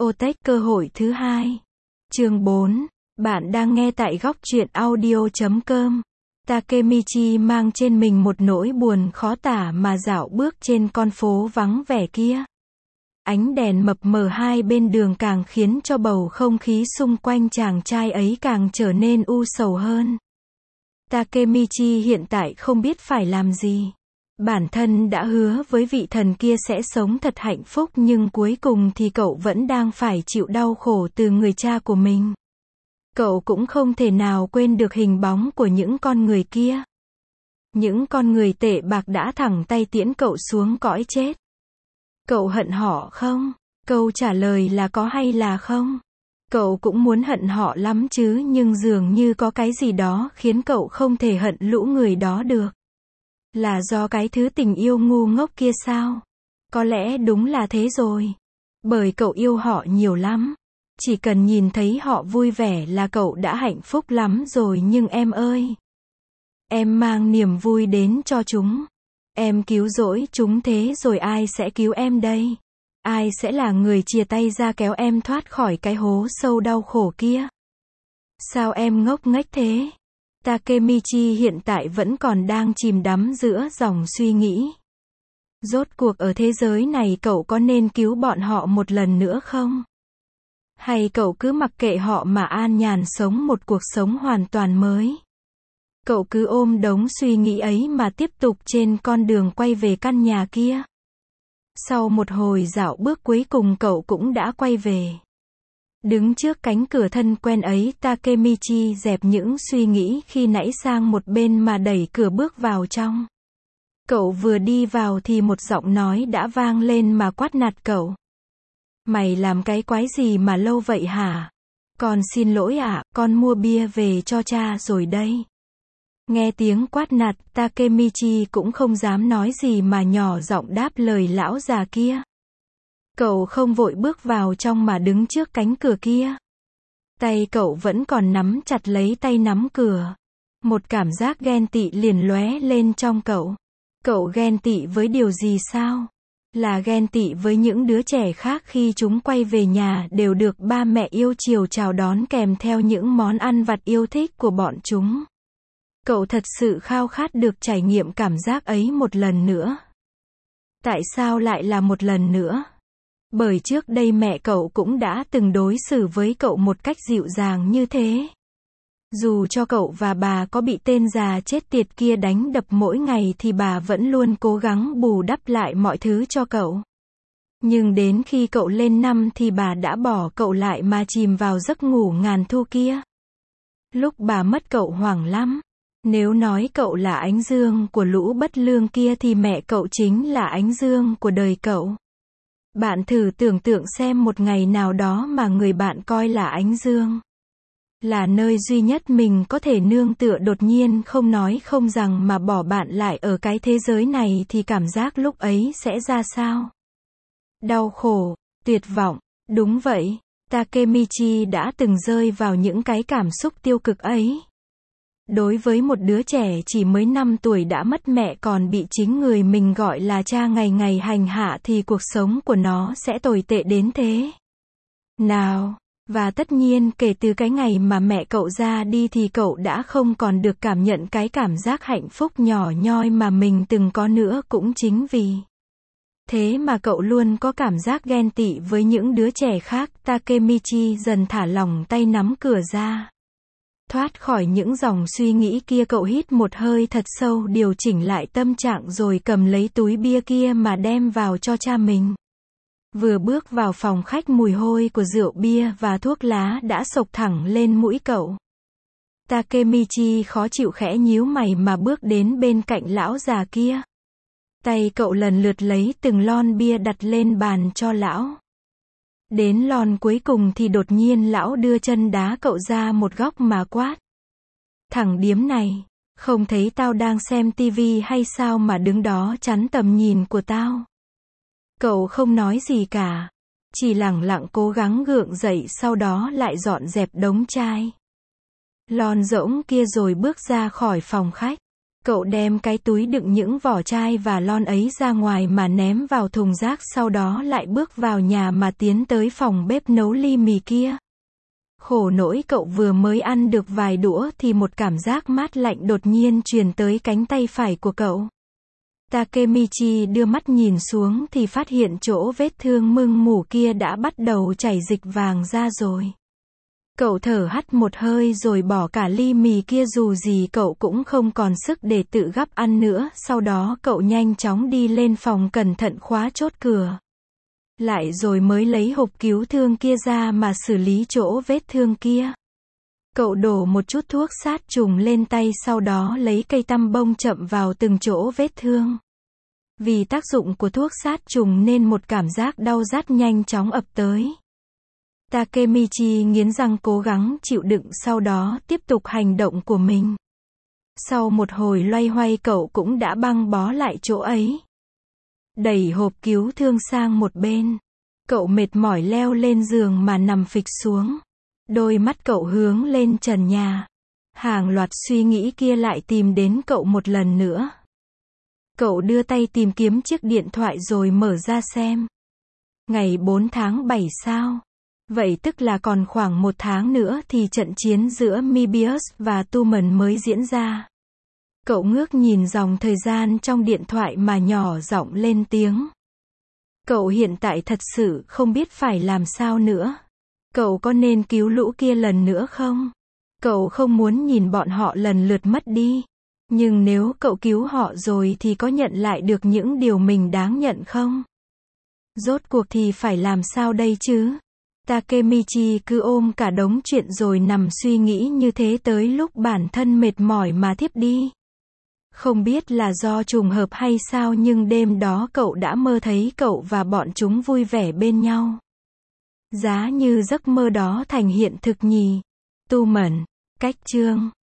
Bibliotech cơ hội thứ hai. Chương 4. Bạn đang nghe tại góc truyện audio.com. Takemichi mang trên mình một nỗi buồn khó tả mà dạo bước trên con phố vắng vẻ kia. Ánh đèn mập mờ hai bên đường càng khiến cho bầu không khí xung quanh chàng trai ấy càng trở nên u sầu hơn. Takemichi hiện tại không biết phải làm gì. Bản thân đã hứa với vị thần kia sẽ sống thật hạnh phúc nhưng cuối cùng thì cậu vẫn đang phải chịu đau khổ từ người cha của mình. Cậu cũng không thể nào quên được hình bóng của những con người kia. Những con người tệ bạc đã thẳng tay tiễn cậu xuống cõi chết. Cậu hận họ không? Câu trả lời là có hay là không? Cậu cũng muốn hận họ lắm chứ nhưng dường như có cái gì đó khiến cậu không thể hận lũ người đó được. Là do cái thứ tình yêu ngu ngốc kia sao? Có lẽ đúng là thế rồi. Bởi cậu yêu họ nhiều lắm. Chỉ cần nhìn thấy họ vui vẻ là cậu đã hạnh phúc lắm rồi nhưng em ơi. Em mang niềm vui đến cho chúng. Em cứu rỗi chúng thế rồi ai sẽ cứu em đây? Ai sẽ là người chia tay ra kéo em thoát khỏi cái hố sâu đau khổ kia? Sao em ngốc nghếch thế? Takemichi hiện tại vẫn còn đang chìm đắm giữa dòng suy nghĩ. Rốt cuộc ở thế giới này cậu có nên cứu bọn họ một lần nữa không? Hay cậu cứ mặc kệ họ mà an nhàn sống một cuộc sống hoàn toàn mới? Cậu cứ ôm đống suy nghĩ ấy mà tiếp tục trên con đường quay về căn nhà kia. Sau một hồi dạo bước cuối cùng cậu cũng đã quay về. Đứng trước cánh cửa thân quen ấy, Takemichi dẹp những suy nghĩ khi nãy sang một bên mà đẩy cửa bước vào trong. Cậu vừa đi vào thì một giọng nói đã vang lên mà quát nạt cậu. Mày làm cái quái gì mà lâu vậy hả? Con xin lỗi ạ, con mua bia về cho cha rồi đây. Nghe tiếng quát nạt, Takemichi cũng không dám nói gì mà nhỏ giọng đáp lời lão già kia. Cậu không vội bước vào trong mà đứng trước cánh cửa kia. Tay cậu vẫn còn nắm chặt lấy tay nắm cửa. Một cảm giác ghen tị liền lóe lên trong cậu. Cậu ghen tị với điều gì sao? Là ghen tị với những đứa trẻ khác khi chúng quay về nhà đều được ba mẹ yêu chiều chào đón kèm theo những món ăn vặt yêu thích của bọn chúng. Cậu thật sự khao khát được trải nghiệm cảm giác ấy một lần nữa. Tại sao lại là một lần nữa? Bởi trước đây mẹ cậu cũng đã từng đối xử với cậu một cách dịu dàng như thế. Dù cho cậu và bà có bị tên già chết tiệt kia đánh đập mỗi ngày thì bà vẫn luôn cố gắng bù đắp lại mọi thứ cho cậu. Nhưng đến khi cậu lên năm thì bà đã bỏ cậu lại mà chìm vào giấc ngủ ngàn thu kia. Lúc bà mất cậu hoảng lắm. Nếu nói cậu là ánh dương của lũ bất lương kia thì mẹ cậu chính là ánh dương của đời cậu. Bạn thử tưởng tượng xem một ngày nào đó mà người bạn coi là ánh dương, là nơi duy nhất mình có thể nương tựa đột nhiên không nói không rằng mà bỏ bạn lại ở cái thế giới này thì cảm giác lúc ấy sẽ ra sao? Đau khổ, tuyệt vọng, đúng vậy, Takemichi đã từng rơi vào những cái cảm xúc tiêu cực ấy. Đối với một đứa trẻ chỉ mới 5 tuổi đã mất mẹ còn bị chính người mình gọi là cha ngày ngày hành hạ thì cuộc sống của nó sẽ tồi tệ đến thế nào? Và tất nhiên kể từ cái ngày mà mẹ cậu ra đi thì cậu đã không còn được cảm nhận cái cảm giác hạnh phúc nhỏ nhoi mà mình từng có nữa cũng chính vì thế mà cậu luôn có cảm giác ghen tị với những đứa trẻ khác. Takemichi dần thả lỏng tay nắm cửa ra. Thoát khỏi những dòng suy nghĩ kia cậu hít một hơi thật sâu điều chỉnh lại tâm trạng rồi cầm lấy túi bia kia mà đem vào cho cha mình. Vừa bước vào phòng khách mùi hôi của rượu bia và thuốc lá đã xộc thẳng lên mũi cậu. Takemichi khó chịu khẽ nhíu mày mà bước đến bên cạnh lão già kia. Tay cậu lần lượt lấy từng lon bia đặt lên bàn cho lão. Đến lon cuối cùng thì đột nhiên lão đưa chân đá cậu ra một góc mà quát. Thằng điếm này, không thấy tao đang xem tivi hay sao mà đứng đó chắn tầm nhìn của tao? Cậu không nói gì cả, chỉ lẳng lặng cố gắng gượng dậy sau đó lại dọn dẹp đống chai lon rỗng kia rồi bước ra khỏi phòng khách. Cậu đem cái túi đựng những vỏ chai và lon ấy ra ngoài mà ném vào thùng rác, sau đó lại bước vào nhà mà tiến tới phòng bếp nấu ly mì kia. Khổ nỗi cậu vừa mới ăn được vài đũa thì một cảm giác mát lạnh đột nhiên truyền tới cánh tay phải của cậu. Takemichi đưa mắt nhìn xuống thì phát hiện chỗ vết thương mưng mủ kia đã bắt đầu chảy dịch vàng ra rồi. Cậu thở hắt một hơi rồi bỏ cả ly mì kia, dù gì cậu cũng không còn sức để tự gắp ăn nữa, sau đó cậu nhanh chóng đi lên phòng cẩn thận khóa chốt cửa. Lại rồi mới lấy hộp cứu thương kia ra mà xử lý chỗ vết thương kia. Cậu đổ một chút thuốc sát trùng lên tay, sau đó lấy cây tăm bông chậm vào từng chỗ vết thương. Vì tác dụng của thuốc sát trùng nên một cảm giác đau rát nhanh chóng ập tới. Takemichi nghiến răng cố gắng chịu đựng, sau đó tiếp tục hành động của mình. Sau một hồi loay hoay cậu cũng đã băng bó lại chỗ ấy. Đẩy hộp cứu thương sang một bên. Cậu mệt mỏi leo lên giường mà nằm phịch xuống. Đôi mắt cậu hướng lên trần nhà. Hàng loạt suy nghĩ kia lại tìm đến cậu một lần nữa. Cậu đưa tay tìm kiếm chiếc điện thoại rồi mở ra xem. Ngày 4 tháng 7 sao? Vậy tức là còn khoảng 1 tháng nữa thì trận chiến giữa Moebius và Tuman mới diễn ra. Cậu ngước nhìn dòng thời gian trong điện thoại mà nhỏ giọng lên tiếng. Cậu hiện tại thật sự không biết phải làm sao nữa. Cậu có nên cứu lũ kia lần nữa không? Cậu không muốn nhìn bọn họ lần lượt mất đi. Nhưng nếu cậu cứu họ rồi thì có nhận lại được những điều mình đáng nhận không? Rốt cuộc thì phải làm sao đây chứ? Takemichi cứ ôm cả đống chuyện rồi nằm suy nghĩ như thế tới lúc bản thân mệt mỏi mà thiếp đi. Không biết là do trùng hợp hay sao nhưng đêm đó cậu đã mơ thấy cậu và bọn chúng vui vẻ bên nhau. Giá như giấc mơ đó thành hiện thực nhỉ. Tuman, cách chương